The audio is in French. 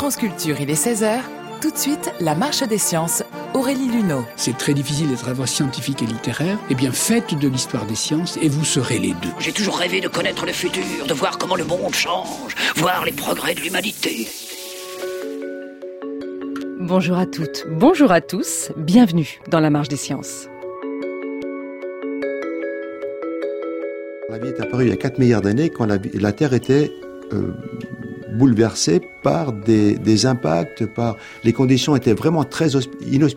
France Culture, il est 16h. Tout de suite, la marche des sciences. Aurélie Luneau. C'est très difficile d'être à la fois scientifique et littéraire. Eh bien, faites de l'histoire des sciences et vous serez les deux. J'ai toujours rêvé de connaître le futur, de voir comment le monde change, voir les progrès de l'humanité. Bonjour à toutes, bonjour à tous, bienvenue dans la marche des sciences. La vie est apparue il y a 4 milliards d'années quand la Terre était bouleversée par des impacts, par les conditions étaient vraiment très inhospitalières